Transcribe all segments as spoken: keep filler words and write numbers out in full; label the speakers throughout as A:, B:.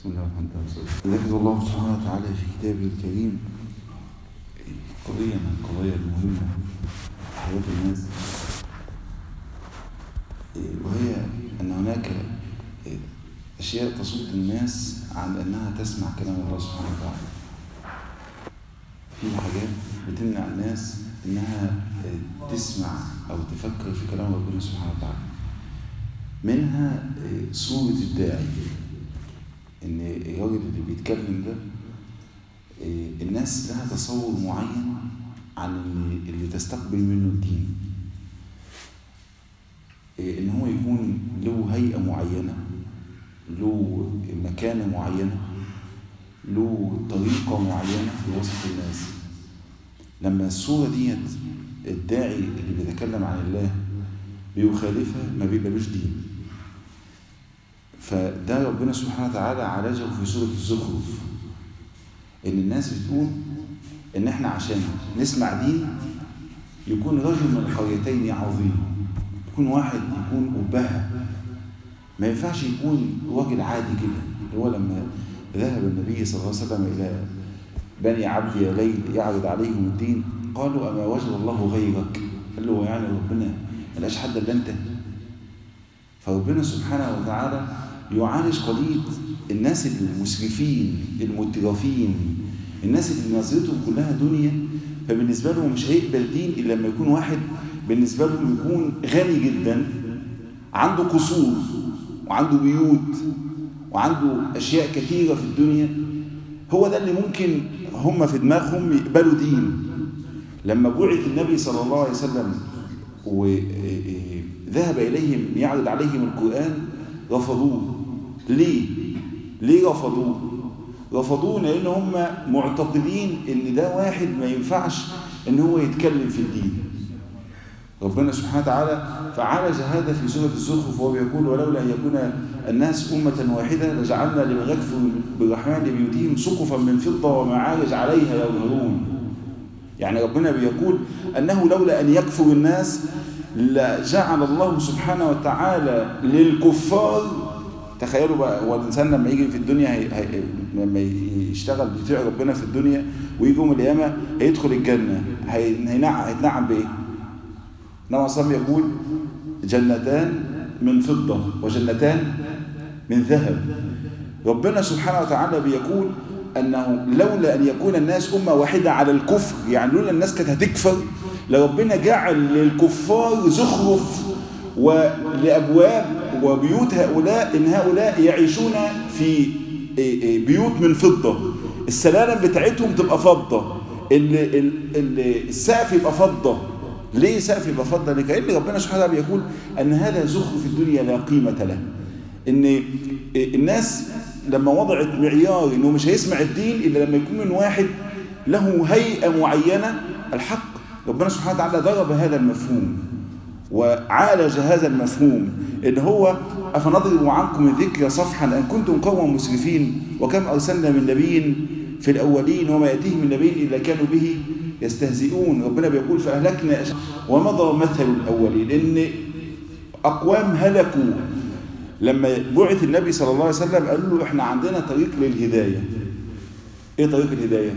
A: بسم الله الرحمن الرحيم. ذكر الله سبحانه وتعالى في كتابه الكريم قضية من القضايا المهمة في حياة الناس، وهي أن هناك أشياء تصد الناس عن أنها تسمع كلام الله سبحانه وتعالى. في حاجات بتمنع الناس أنها تسمع أو تفكر في كلام ربنا سبحانه وتعالى، منها صورة الداعي، إن الراجل اللي بيتكلم ده الناس لها تصور معين عن اللي تستقبل منه الدين، إن هو يكون له هيئة معينة، له مكانة معينة، له طريقة معينة في وسط الناس. لما الصورة ديت الداعي اللي بيتكلم عن الله بيخالفها ما بيقبلوش دين. فده ربنا سبحانه وتعالى عالجه في سورة الزخرف، إن الناس بتقول إن إحنا عشان نسمع دين يكون رجل من القريتين عظيم، يكون واحد يكون أبهة، ما ينفعش يكون راجل عادي كده. اللي هو لما ذهب النبي صلى الله عليه وسلم إلى بني عبد يليل يعرض عليهم الدين، قالوا أما وجد الله غيرك؟ قال له يعني ربنا ملاش حد إلا أنت؟ فربنا سبحانه وتعالى يعالج قضية الناس المسرفين المترفين، الناس اللي نظرتهم كلها دنيا، فبالنسبة لهم مش هيقبل دين إلا لما يكون واحد بالنسبة لهم يكون غني جدا، عنده قصور وعنده بيوت وعنده أشياء كثيرة في الدنيا. هو ده اللي ممكن هم في دماغهم يقبلوا دين. لما بعث النبي صلى الله عليه وسلم وذهب إليهم يعرض عليهم القرآن رفضوه. ليه؟ ليه رفضوه؟ رفضوه لأن هم معتقدين إن ده واحد ما ينفعش إن هو يتكلم في الدين. ربنا سبحانه وتعالى فعالج هذا في سورة الزخرف وهو بيقول ولولا أن يكون الناس أمة واحدة لجعلنا لمن يكفر بالرحمن لبيوتهم سقفا من فضة ومعارج عليها يظهرون. يعني ربنا بيقول أنه لولا أن يكفر الناس لجعل الله سبحانه وتعالى للكفار، تخيلوا بقى هو الإنسان لما يجي في الدنيا هي هي لما يشتغل بيطيع ربنا في الدنيا ويجي يوم القيامة هيدخل الجنة هيتنعم بإيه؟ نوع صلى يقول جنتان من فضة وجنتان من ذهب. ربنا سبحانه وتعالى بيقول أنه لولا أن يكون الناس أمة واحدة على الكفر، يعني لولا الناس كانت هتكفر لربنا جعل للكفار زخرف ولأبواب وبيوت هؤلاء، إن هؤلاء يعيشون في بيوت من فضة، السلالم بتاعتهم تبقى فضة، السقف يبقى فضة. ليه سقف يبقى فضة؟ لكأن ربنا سبحانه وتعالى بيقول أن هذا زخرف الدنيا لا قيمة له. إن الناس لما وضعت معيار إنه مش هيسمع الدين إلا لما يكون من واحد له هيئة معينة. الحق ربنا سبحانه وتعالى ضرب هذا المفهوم وعالج هذا المفهوم، إن هو أفنضرب عنكم الذكر صفحا أن كنتم قوما مسرفين وكم أرسلنا من نبي في الأولين وما يأتيهم من نبي إلا كانوا به يستهزئون. ربنا بيقول فأهلكنا ومضى مثل الأولين، إن أقوام هلكوا. لما بعث النبي صلى الله عليه وسلم قال له إحنا عندنا طريق للهداية. إيه طريق الهداية؟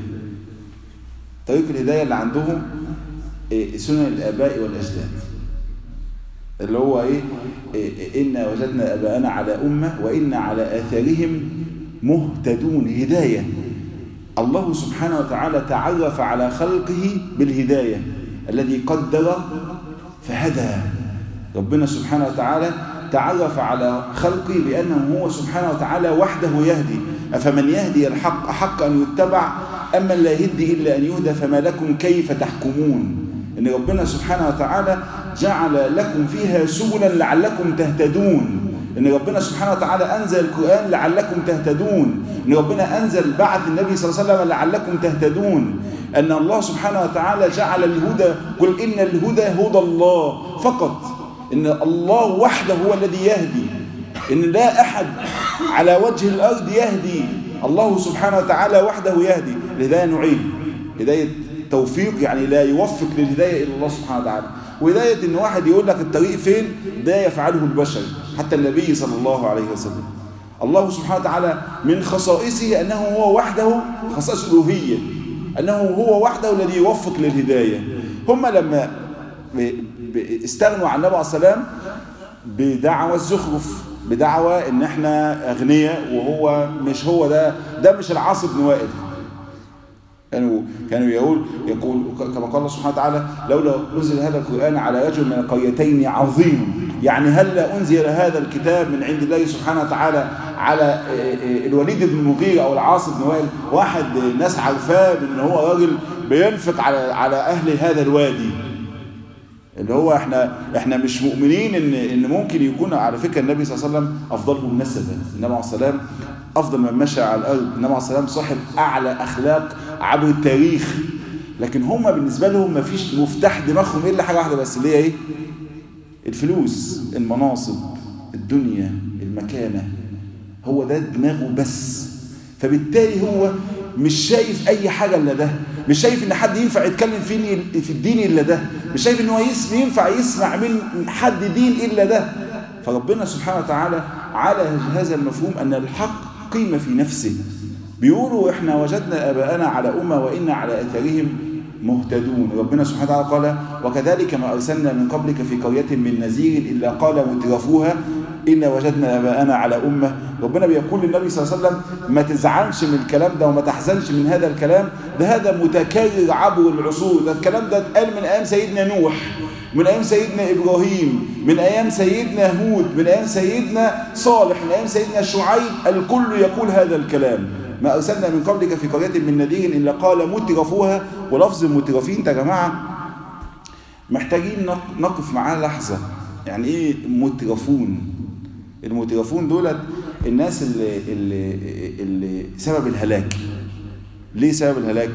A: طريق الهداية اللي عندهم إيه؟ سنن الآباء والأجداد، اللي هو إيه؟ إيه إنا وجدنا آباءنا على أمة وإنا على آثارهم مهتدون. هداية. الله سبحانه وتعالى تعرف على خلقه بالهداية، الذي قدر فهدى. ربنا سبحانه وتعالى تعرف على خلقه بأنه هو سبحانه وتعالى وحده يهدي. أفمن يهدي الحق أحق أن يتبع أما لا يهدي إلا أن يهدى فما لكم كيف تحكمون. إن ربنا سبحانه وتعالى جعل لكم فيها سبلا لعلكم تهتدون. إن ربنا سبحانه وتعالى أنزل القرآن لعلكم تهتدون. إن ربنا أنزل بعث النبي صلى الله عليه وسلم لعلكم تهتدون. أن الله سبحانه وتعالى جعل الهدى قل إن الهدى هدى الله فقط. إن الله وحده هو الذي يهدي، إن لا أحد على وجه الأرض يهدي، الله سبحانه وتعالى وحده يهدي. الهداية نوعين، هداية توفيق يعني لا يوفق للهداية إلا الله سبحانه وتعالى، وهداية إن واحد يقول لك الطريق فين، ده يفعله البشر. حتى النبي صلى الله عليه وسلم الله سبحانه وتعالى من خصائصه أنه هو وحده، خصائص الألوهية، أنه هو وحده الذي يوفق للهداية. هم لما استغنوا عن النبي عليه السلام بدعوى الزخرف، بدعوى ان احنا اغنياء، وهو مش هو ده، ده مش العاص بن وائل. كانوا كانوا يقول يقول كما قال الله سبحانه وتعالى: لولا انزل هذا القرآن على رجل من القريتين عظيم، يعني هل انزل هذا الكتاب من عند الله سبحانه وتعالى على الوليد بن المغيرة او العاص بن وائل، واحد ناس عارفاه ان هو راجل بينفق على على اهل هذا الوادي، اللي هو احنا احنا مش مؤمنين ان ان ممكن يكون. على فكره النبي صلى الله عليه وسلم افضلهم نسبا، النبي عليه السلام افضل من مشى على الارض، النبي عليه السلام صاحب اعلى اخلاق عبر التاريخ، لكن هم بالنسبه لهم ما فيش مفتاح دماغهم الا حاجه واحده بس، اللي هي ايه؟ الفلوس، المناصب، الدنيا، المكانه، هو ده دماغه بس. فبالتالي هو مش شايف اي حاجه الا ده، مش شايف ان حد ينفع يتكلم فيه في الدين الا ده، مش شايف ان هو ينفع يسمع من حد دين الا ده. فربنا سبحانه وتعالى على هذا المفهوم ان الحق قيمه في نفسه. بيقولوا احنا وجدنا اباءنا على امه وانا على اثارهم مهتدون. ربنا سبحانه وتعالى قال: وكذلك ما ارسلنا من قبلك في قريه من نذير الا قال مترفوها إنا وجدنا آباءنا على أمة. ربنا بيقول للنبي صلى الله عليه وسلم: ما تزعلش من الكلام ده وما تحزنش من هذا الكلام، ده هذا متكرر عبر العصور، ده الكلام ده اتقال من أيام سيدنا نوح، من أيام سيدنا إبراهيم، من أيام سيدنا هود، من أيام سيدنا صالح، من أيام سيدنا شعيب، الكل يقول هذا الكلام. ما أرسلنا من قبلك في قرية من نذير إلا قال مترفوها. ولفظ المترفين يا جماعة محتاجين نقف معاه لحظة. يعني إيه مترفون؟ المترفون دولت الناس اللي, اللي, اللي سبب الهلاك. ليه سبب الهلاك؟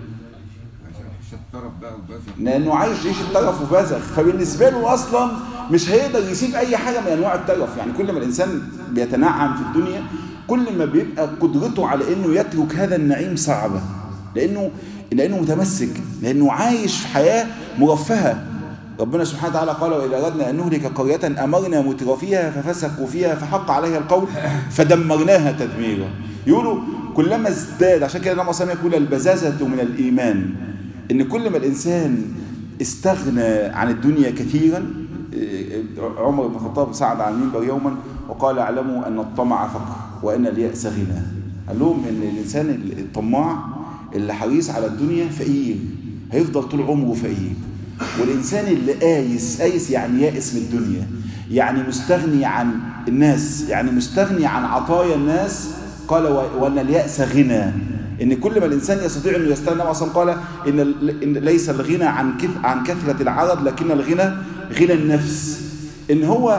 A: لأنه عايش يعيش الترف وبزخ، فبالنسبة له أصلا مش هيقدر يسيب أي حاجة من أنواع الترف. يعني كل ما الإنسان بيتنعم في الدنيا كل ما بيبقى قدرته على أنه يترك هذا النعيم صعبة، لأنه لأنه متمسك، لأنه عايش في حياة مرفهة. ربنا سبحانه وتعالى قال: وإذا أردنا أن نهلك قرية أمرنا مترفيها ففسقوا فيها فحق عليها القول فدمرناها تدميرا. يقولوا كلما ازداد، عشان كده النبي صلى الله عليه وسلم يقول: البزازة من الإيمان، إن كل ما الإنسان استغنى عن الدنيا كثيرا. عمر بن الخطاب صعد على المنبر يوما وقال: اعلموا أن الطمع فقر وأن اليأس غنى. قال لهم إن الإنسان الطماع اللي حريص على الدنيا فقير، هيفضل طول عمره فقير. والإنسان اللي قايس، قايس يعني يائس من الدنيا، يعني مستغني عن الناس، يعني مستغني عن عطايا الناس. قال: وأن اليأس غنى، إن كل ما الإنسان يستطيع أن يستغنى. أصلا قال إن ليس الغنى عن عن كثرة العرض، لكن الغنى غنى النفس. إن هو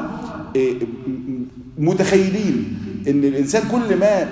A: متخيلين إن الإنسان كل ما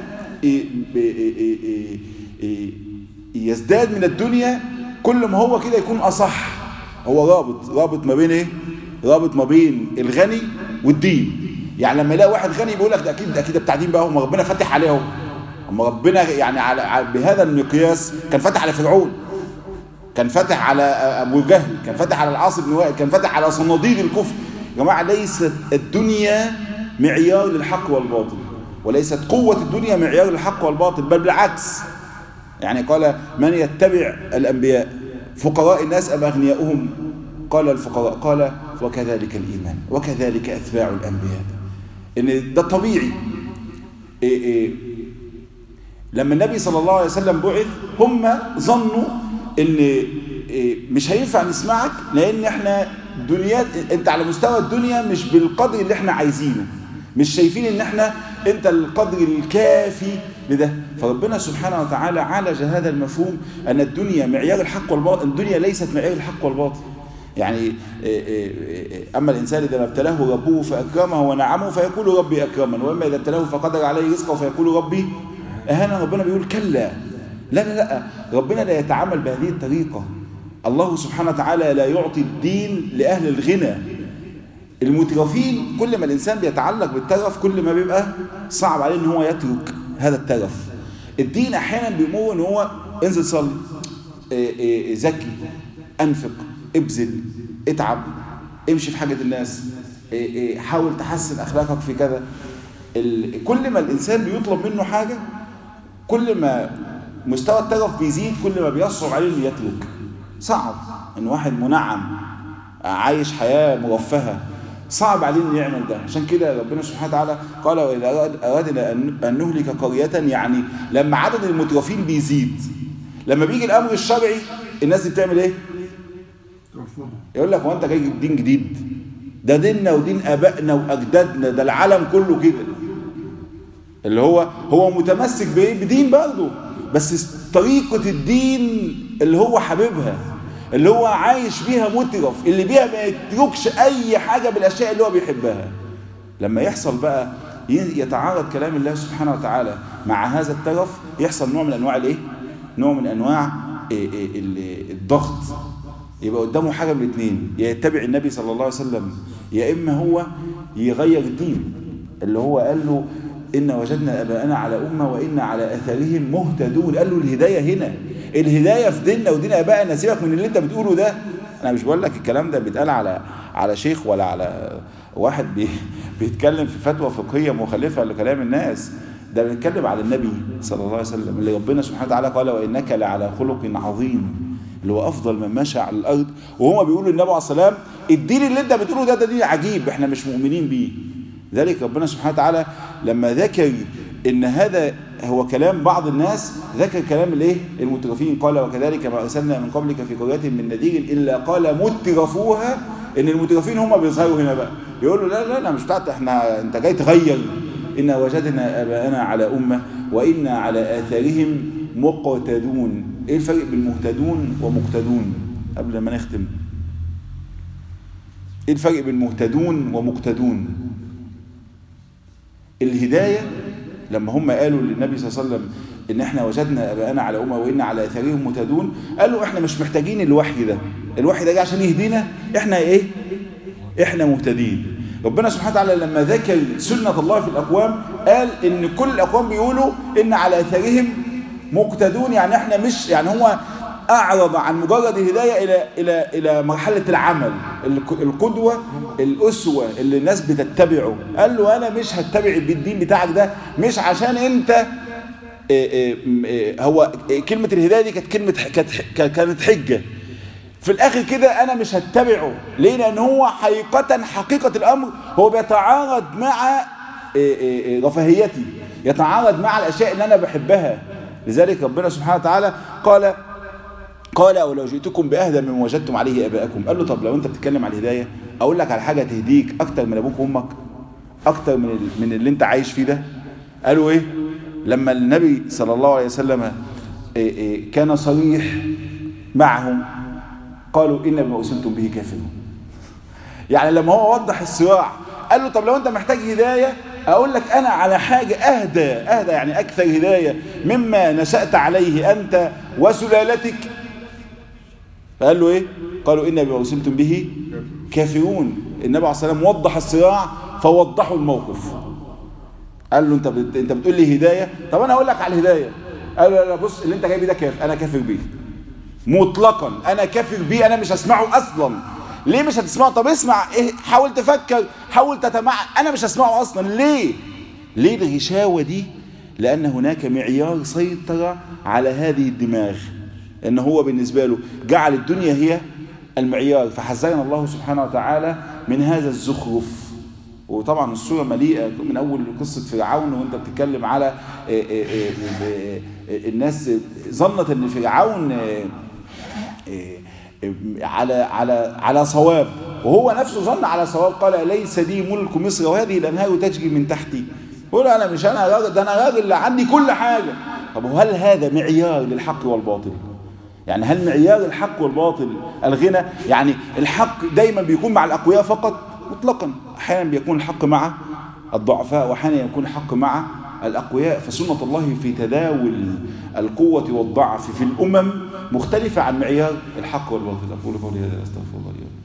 A: يزداد من الدنيا كل ما هو كده يكون أصح. هو رابط رابط ما بين ايه؟ رابط ما بين الغني والدين. يعني لما يلاقي واحد غني بيقول لك ده اكيد ده اكيد بتاع دين بقى، هم ربنا فتح عليهم. اما ربنا يعني على بهذا المقياس كان فتح على فرعون، كان فتح على ابو جهل، كان فتح على العاص بن وائل، كان فتح على صناديد الكفر. يا جماعه ليست الدنيا معيار للحق والباطل، وليست قوه الدنيا معيار للحق والباطل، بل بالعكس. يعني قال: من يتبع الانبياء فقراء الناس أم أغنياؤهم؟ قال: الفقراء. قال: وكذلك الإيمان وكذلك أتباع الأنبياء. إن ده طبيعي. إيه إيه لما النبي صلى الله عليه وسلم بعث هم ظنوا إن إيه مش هينفع نسمعك، لأن إحنا دنيا، أنت على مستوى الدنيا مش بالقدر اللي إحنا عايزينه، مش شايفين إن إحنا أنت القدر الكافي لده. فربنا سبحانه وتعالى عالج هذا المفهوم أن الدنيا معيار الحق والباطل. الدنيا ليست معيار الحق والباطل. يعني أما الإنسان إذا ما ابتلاه ربه فأكرمه ونعمه فيقول ربي أكرمن، وأما إذا ابتلاه فقدر عليه رزقه فيقول ربي أهانا. ربنا بيقول كلا، لا لا لا، ربنا لا يتعامل بهذه الطريقة. الله سبحانه وتعالى لا يعطي الدين لأهل الغنى. المترفين كل ما الإنسان بيتعلق بالترف كل ما بيبقى صعب عليه إن هو يترك هذا الترف. الدين أحيانا بيمر إن هو انزل صلي، زكي، أنفق، ابذل، اتعب، امشي في حاجة الناس، حاول تحسن أخلاقك في كذا. كل ما الإنسان بيطلب منه حاجة كل ما مستوى الترف بيزيد، كل ما بيصعب عليه انه يترك. صعب ان واحد منعم عايش حياة مرفهة صعب عليه انه يعمل ده. عشان كده ربنا سبحانه وتعالى قال وإذا أردنا أن نهلك قرية، يعني لما عدد المترفين بيزيد، لما بيجي الأمر الشرعي الناس دي بتعمل ايه؟ يقول لك هو انت جاي دين جديد؟ ده ديننا ودين ابائنا واجدادنا، ده العالم كله كده. اللي هو هو متمسك بايه؟ بدين برضه، بس طريقة الدين اللي هو حبيبها، اللي هو عايش بيها مترف، اللي بيها ما يتركش اي حاجة بالاشياء اللي هو بيحبها. لما يحصل بقى يتعارض كلام الله سبحانه وتعالى مع هذا الترف، يحصل نوع من انواع الايه؟ نوع من انواع الضغط. يبقى قدامه حاجة من الاثنين، يا يتبع النبي صلى الله عليه وسلم، يا اما هو يغير الدين اللي هو قال له إن وجدنا أباءنا على أمة وإن على أثرهم مهتدون. قال له الهداية هنا، الهداية في ديننا ودين أبائنا. سيبك من اللي أنت بتقوله ده. أنا مش بقول لك الكلام ده بيتقال على على شيخ ولا على واحد بي بيتكلم في فتوى فقهية مخالفة لكلام الناس، ده بنتكلم على النبي صلى الله عليه وسلم اللي ربنا سبحانه وتعالى قال وإنك لعلى خلق عظيم، اللي هو أفضل من مشى على الأرض. وهما بيقولوا النبي عليه الصلاة والسلام الدين اللي أنت بتقوله ده ده دين عجيب، إحنا مش مؤمنين بيه. ذلك ربنا سبحانه وتعالى لما ذكر ان هذا هو كلام بعض الناس، ذكر كلام الايه؟ المترفين. قال وكذلك ما ارسلنا من قبلك في قرية من نذير الا قال مترفوها. ان المترفين هم بيظهروا هنا بقى يقولوا لا لا لا مش بتاعت احنا، انت جاي تغير. ان وجدنا اباءنا على امه وإنا على آثارهم مقتدون. ايه الفرق بين مهتدون ومقتدون قبل ما نختم؟ ايه الفرق بين مهتدون ومقتدون؟ الهداية لما هم قالوا للنبي صلى الله عليه وسلم ان احنا وجدنا اباءنا على امه وإنا على اثارهم مهتدون، قالوا احنا مش محتاجين الوحي ده، الوحي ده جه عشان يهدينا، احنا ايه؟ احنا مهتدين. ربنا سبحانه وتعالى لما ذكر سنة الله في الاقوام قال ان كل الاقوام بيقولوا ان على اثارهم مقتدون، يعني احنا مش يعني هو اعرض عن مجرد الهدايه الى الى الى مرحله العمل، القدوه، الاسوه اللي الناس بتتبعه. قال له انا مش هتبع بالدين بتاعك ده مش عشان انت هو كلمه الهدايه دي كانت كلمه كانت حجه في الاخر كده، انا مش هتبعه ليه؟ لان هو حقيقه حقيقه الامر هو بيتعارض مع رفاهيتي، يتعارض مع الاشياء اللي انا بحبها. لذلك ربنا سبحانه وتعالى قال قال ولو جئتكم بأهدى مما وجدتم عليه آباءكم. قال له طب لو انت بتتكلم عن الهداية اقول لك على حاجة تهديك اكتر من ابوك وامك، اكتر من من اللي انت عايش فيه ده. قالوا ايه؟ لما النبي صلى الله عليه وسلم كان صريح معهم قالوا إن بما أرسلتم به كافرون. يعني لما هو وضح الصراع قال له طب لو انت محتاج هداية اقول لك انا على حاجة اهدى اهدى يعني اكثر هداية مما نشأت عليه انت وسلالتك. فقال له ايه؟ قالوا إن بما أرسلتم به كافرون. النبي عليه الصلاة والسلام وضح الصراع فوضحوا الموقف. قال له انت بت... انت بتقول لي هداية، طب انا اقول لك على الهداية. قال له لا بص اللي انت جاي بيه ده كافر، انا كافر بيه مطلقا، انا كافر بيه، انا مش هسمعه اصلا. ليه مش هتسمعه؟ طب اسمع ايه، حاول تفكر، حاول تتمعن، انا مش هسمعه اصلا. ليه؟ ليه الغشاوة دي؟ لان هناك معيار سيطر على هذه الدماغ، ان هو بالنسبة له جعل الدنيا هي المعيار. فحذرنا الله سبحانه وتعالى من هذا الزخرف. وطبعا الصورة مليئة من اول قصة فرعون وانت بتتكلم على الناس ظنت ان فرعون على على على صواب، وهو نفسه ظن على صواب. قال ليس لي ملك مصر وهذه الانهار تجري من تحتي. يقول انا مش انا راجل، ده انا راجل اللي عندي كل حاجه. طب وهل هذا معيار للحق والباطل؟ يعني هل معيار الحق والباطل الغنى؟ يعني الحق دايما بيكون مع الاقوياء فقط؟ مطلقا. احيانا بيكون الحق مع الضعفاء واحيانا يكون الحق مع الأقوياء. فسنة الله في تداول القوة والضعف في الأمم مختلفة عن معيار الحق والباطل. أقول قولي هذا أستغفر الله لي ولكم.